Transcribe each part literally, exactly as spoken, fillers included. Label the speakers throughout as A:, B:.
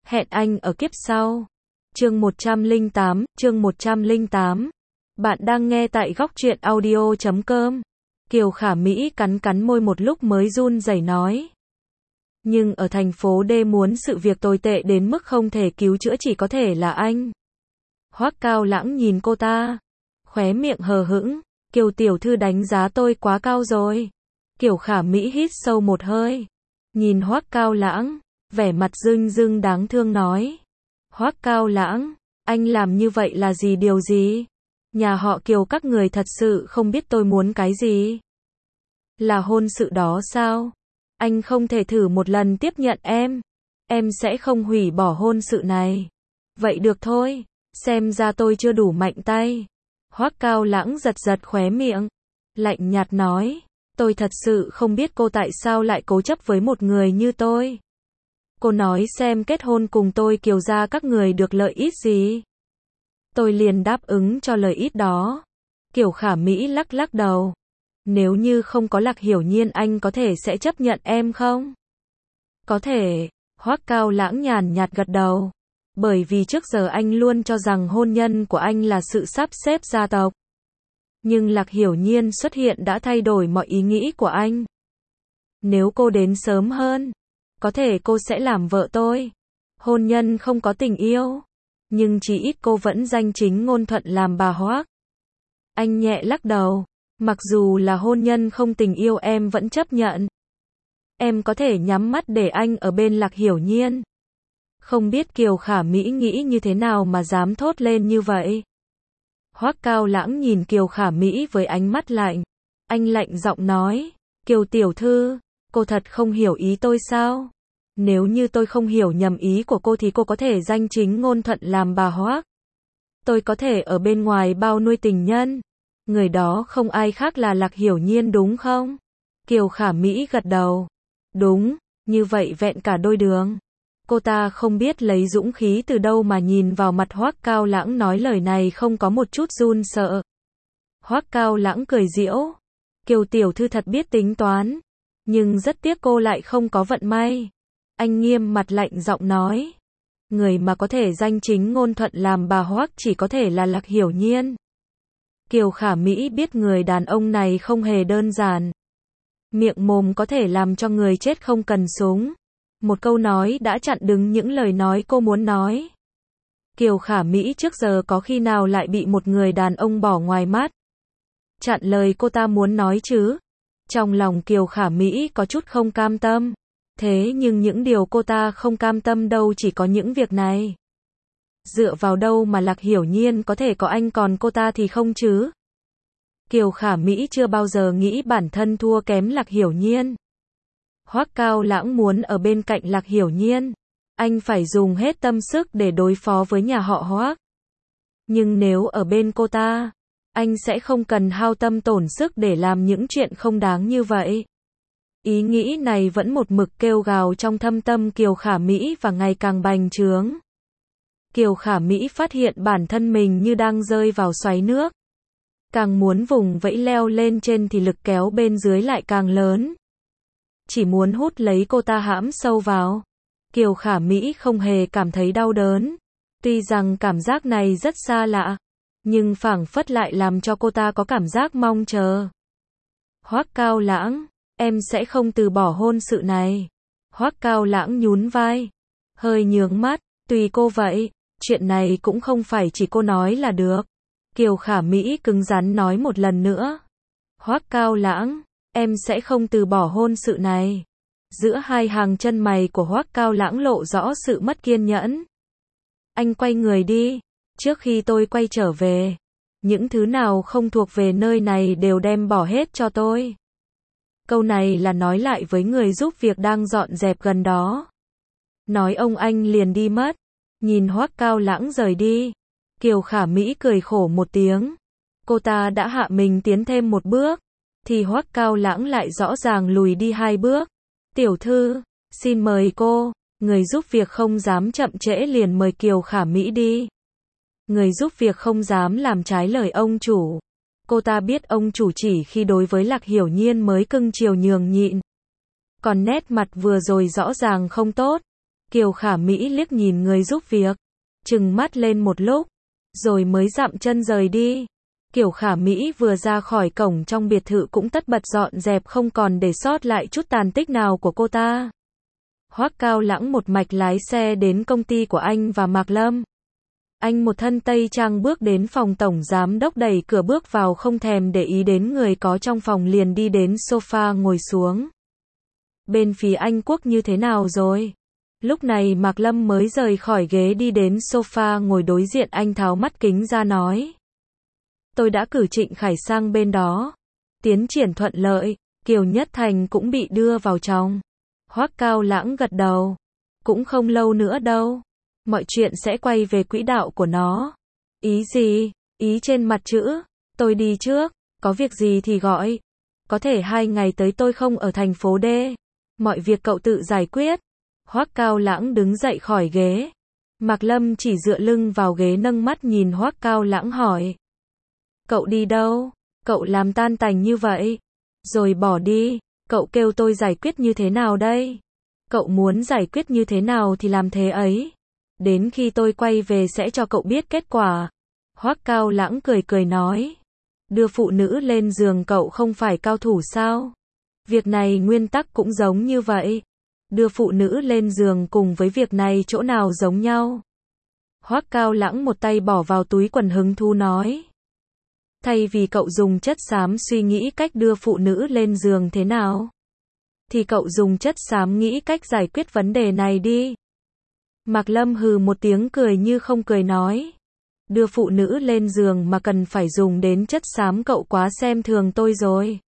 A: Hẹn anh ở kiếp sau. Chương một trăm lẻ tám, chương một trăm lẻ tám. Bạn đang nghe tại góc truyện audio chấm com. Kiều Khả Mỹ cắn cắn môi một lúc mới run rẩy nói. Nhưng ở thành phố D muốn sự việc tồi tệ đến mức không thể cứu chữa chỉ có thể là anh. Hoắc Cao Lãng nhìn cô ta, khóe miệng hờ hững. Kiều tiểu thư đánh giá tôi quá cao rồi. Kiều Khả Mỹ hít sâu một hơi, nhìn Hoắc Cao Lãng, vẻ mặt rưng rưng đáng thương nói. Hoắc Cao Lãng, anh làm như vậy là gì điều gì? Nhà họ Kiều các người thật sự không biết tôi muốn cái gì? Là hôn sự đó sao? Anh không thể thử một lần tiếp nhận em. Em sẽ không hủy bỏ hôn sự này. Vậy được thôi, xem ra tôi chưa đủ mạnh tay. Hoắc Cao Lãng giật giật khóe miệng, lạnh nhạt nói. Tôi thật sự không biết cô tại sao lại cố chấp với một người như tôi. Cô nói xem kết hôn cùng tôi Kiều gia các người được lợi ích gì. Tôi liền đáp ứng cho lợi ích đó. Kiều Khả Mỹ lắc lắc đầu. Nếu như không có Lạc Hiểu Nhiên anh có thể sẽ chấp nhận em không? Có thể. Hoắc Cao Lãng nhàn nhạt gật đầu. Bởi vì trước giờ anh luôn cho rằng hôn nhân của anh là sự sắp xếp gia tộc. Nhưng Lạc Hiểu Nhiên xuất hiện đã thay đổi mọi ý nghĩ của anh. Nếu cô đến sớm hơn, có thể cô sẽ làm vợ tôi. Hôn nhân không có tình yêu, nhưng chỉ ít cô vẫn danh chính ngôn thuận làm bà Hoắc. Anh nhẹ lắc đầu. Mặc dù là hôn nhân không tình yêu em vẫn chấp nhận. Em có thể nhắm mắt để anh ở bên Lạc Hiểu Nhiên. Không biết Kiều Khả Mỹ nghĩ như thế nào mà dám thốt lên như vậy. Hoắc Cao Lãng nhìn Kiều Khả Mỹ với ánh mắt lạnh. Anh lạnh giọng nói. Kiều tiểu thư, cô thật không hiểu ý tôi sao? Nếu như tôi không hiểu nhầm ý của cô thì cô có thể danh chính ngôn thuận làm bà Hoắc. Tôi có thể ở bên ngoài bao nuôi tình nhân. Người đó không ai khác là Lạc Hiểu Nhiên đúng không? Kiều Khả Mỹ gật đầu. Đúng, như vậy vẹn cả đôi đường. Cô ta không biết lấy dũng khí từ đâu mà nhìn vào mặt Hoắc Cao Lãng nói lời này không có một chút run sợ. Hoắc Cao Lãng cười giễu. Kiều tiểu thư thật biết tính toán. Nhưng rất tiếc cô lại không có vận may. Anh nghiêm mặt lạnh giọng nói. Người mà có thể danh chính ngôn thuận làm bà Hoắc chỉ có thể là Lạc Hiểu Nhiên. Kiều Khả Mỹ biết người đàn ông này không hề đơn giản. Miệng mồm có thể làm cho người chết không cần súng. Một câu nói đã chặn đứng những lời nói cô muốn nói. Kiều Khả Mỹ trước giờ có khi nào lại bị một người đàn ông bỏ ngoài mắt. Chặn lời cô ta muốn nói chứ. Trong lòng Kiều Khả Mỹ có chút không cam tâm. Thế nhưng những điều cô ta không cam tâm đâu chỉ có những việc này. Dựa vào đâu mà Lạc Hiểu Nhiên có thể có anh còn cô ta thì không chứ? Kiều Khả Mỹ chưa bao giờ nghĩ bản thân thua kém Lạc Hiểu Nhiên. Hoắc Cao Lãng muốn ở bên cạnh Lạc Hiểu Nhiên. Anh phải dùng hết tâm sức để đối phó với nhà họ Hoắc. Nhưng nếu ở bên cô ta, anh sẽ không cần hao tâm tổn sức để làm những chuyện không đáng như vậy. Ý nghĩ này vẫn một mực kêu gào trong thâm tâm Kiều Khả Mỹ và ngày càng bành trướng. Kiều Khả Mỹ phát hiện bản thân mình như đang rơi vào xoáy nước. Càng muốn vùng vẫy leo lên trên thì lực kéo bên dưới lại càng lớn. Chỉ muốn hút lấy cô ta hãm sâu vào. Kiều Khả Mỹ không hề cảm thấy đau đớn. Tuy rằng cảm giác này rất xa lạ, nhưng phảng phất lại làm cho cô ta có cảm giác mong chờ. Hoắc Cao Lãng, em sẽ không từ bỏ hôn sự này. Hoắc Cao Lãng nhún vai, hơi nhướng mắt, tùy cô vậy, chuyện này cũng không phải chỉ cô nói là được. Kiều Khả Mỹ cứng rắn nói một lần nữa. Hoắc Cao Lãng, em sẽ không từ bỏ hôn sự này. Giữa hai hàng chân mày của Hoắc Cao Lãng lộ rõ sự mất kiên nhẫn. Anh quay người đi, trước khi tôi quay trở về, những thứ nào không thuộc về nơi này đều đem bỏ hết cho tôi. Câu này là nói lại với người giúp việc đang dọn dẹp gần đó. Nói ông anh liền đi mất. Nhìn Hoắc Cao Lãng rời đi, Kiều Khả Mỹ cười khổ một tiếng. Cô ta đã hạ mình tiến thêm một bước, thì Hoắc Cao Lãng lại rõ ràng lùi đi hai bước. Tiểu thư, xin mời cô. Người giúp việc không dám chậm trễ liền mời Kiều Khả Mỹ đi. Người giúp việc không dám làm trái lời ông chủ. Cô ta biết ông chủ chỉ khi đối với Lạc Hiểu Nhiên mới cưng chiều nhường nhịn. Còn nét mặt vừa rồi rõ ràng không tốt. Kiều Khả Mỹ liếc nhìn người giúp việc, trừng mắt lên một lúc, rồi mới dậm chân rời đi. Kiều Khả Mỹ vừa ra khỏi cổng trong biệt thự cũng tất bật dọn dẹp không còn để sót lại chút tàn tích nào của cô ta. Hoắc Cao Lãng một mạch lái xe đến công ty của anh và Mạc Lâm. Anh một thân tây trang bước đến phòng tổng giám đốc, đẩy cửa bước vào không thèm để ý đến người có trong phòng, liền đi đến sofa ngồi xuống. Bên phía anh Quốc như thế nào rồi? Lúc này Mạc Lâm mới rời khỏi ghế đi đến sofa ngồi đối diện anh, tháo mắt kính ra nói. Tôi đã cử Trịnh Khải sang bên đó. Tiến triển thuận lợi, Kiều Nhất Thành cũng bị đưa vào trong. Hoắc Cao Lãng gật đầu. Cũng không lâu nữa đâu. Mọi chuyện sẽ quay về quỹ đạo của nó. Ý gì? Ý trên mặt chữ. Tôi đi trước, có việc gì thì gọi. Có thể hai ngày tới tôi không ở thành phố D. Mọi việc cậu tự giải quyết. Hoắc Cao Lãng đứng dậy khỏi ghế. Mạc Lâm chỉ dựa lưng vào ghế, nâng mắt nhìn Hoắc Cao Lãng hỏi. Cậu đi đâu? Cậu làm tan tành như vậy, rồi bỏ đi. Cậu kêu tôi giải quyết như thế nào đây? Cậu muốn giải quyết như thế nào thì làm thế ấy. Đến khi tôi quay về sẽ cho cậu biết kết quả. Hoắc Cao Lãng cười cười nói. Đưa phụ nữ lên giường cậu không phải cao thủ sao? Việc này nguyên tắc cũng giống như vậy. Đưa phụ nữ lên giường cùng với việc này chỗ nào giống nhau? Hoắc Cao Lãng một tay bỏ vào túi quần hứng thú nói. Thay vì cậu dùng chất xám suy nghĩ cách đưa phụ nữ lên giường thế nào, thì cậu dùng chất xám nghĩ cách giải quyết vấn đề này đi. Mạc Lâm hừ một tiếng, cười như không cười nói. Đưa phụ nữ lên giường mà cần phải dùng đến chất xám, cậu quá xem thường tôi rồi.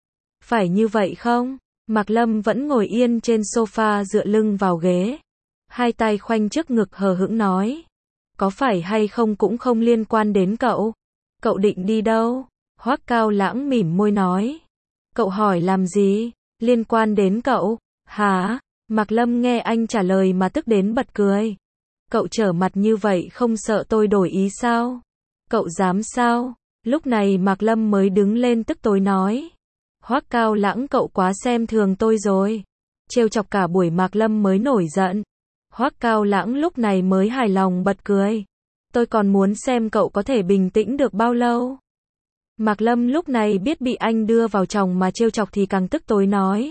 A: Phải như vậy không? Mạc Lâm vẫn ngồi yên trên sofa dựa lưng vào ghế, hai tay khoanh trước ngực hờ hững nói. Có phải hay không cũng không liên quan đến cậu. Cậu định đi đâu? Hoắc Cao Lãng mỉm môi nói. Cậu hỏi làm gì? Liên quan đến cậu? Hả? Mạc Lâm nghe anh trả lời mà tức đến bật cười. Cậu trở mặt như vậy không sợ tôi đổi ý sao? Cậu dám sao? Lúc này Mạc Lâm mới đứng lên tức tối nói. Hoắc Cao Lãng, cậu quá xem thường tôi rồi. Trêu chọc cả buổi Mạc Lâm mới nổi giận. Hoắc Cao Lãng lúc này mới hài lòng bật cười. Tôi còn muốn xem cậu có thể bình tĩnh được bao lâu. Mạc Lâm lúc này biết bị anh đưa vào chồng mà trêu chọc thì càng tức tối nói.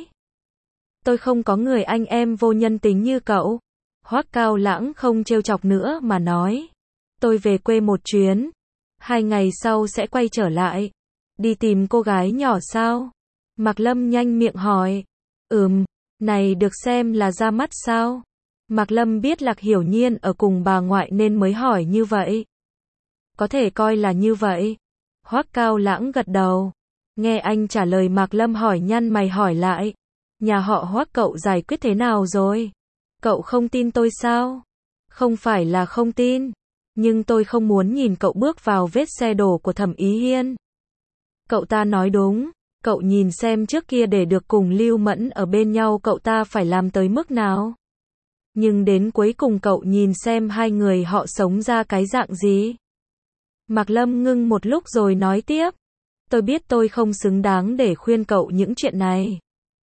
A: Tôi không có người anh em vô nhân tính như cậu. Hoắc Cao Lãng không trêu chọc nữa mà nói. Tôi về quê một chuyến. Hai ngày sau sẽ quay trở lại. Đi tìm cô gái nhỏ sao? Mạc Lâm nhanh miệng hỏi. Ừm, này được xem là ra mắt sao? Mạc Lâm biết Lạc Hiểu Nhiên ở cùng bà ngoại nên mới hỏi như vậy. Có thể coi là như vậy. Hoắc Cao Lãng gật đầu. Nghe anh trả lời Mạc Lâm hỏi nhăn mày hỏi lại. Nhà họ Hoắc cậu giải quyết thế nào rồi? Cậu không tin tôi sao? Không phải là không tin. Nhưng tôi không muốn nhìn cậu bước vào vết xe đổ của Thẩm Ý Hiên. Cậu ta nói đúng. Cậu nhìn xem trước kia để được cùng Lưu Mẫn ở bên nhau cậu ta phải làm tới mức nào? Nhưng đến cuối cùng cậu nhìn xem hai người họ sống ra cái dạng gì? Mạc Lâm ngưng một lúc rồi nói tiếp. Tôi biết tôi không xứng đáng để khuyên cậu những chuyện này.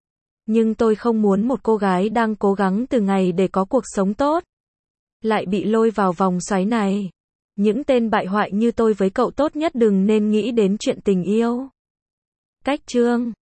A: Nhưng tôi không muốn một cô gái đang cố gắng từ ngày để có cuộc sống tốt lại bị lôi vào vòng xoáy này. Những tên bại hoại như tôi với cậu tốt nhất đừng nên nghĩ đến chuyện tình yêu. Cách chương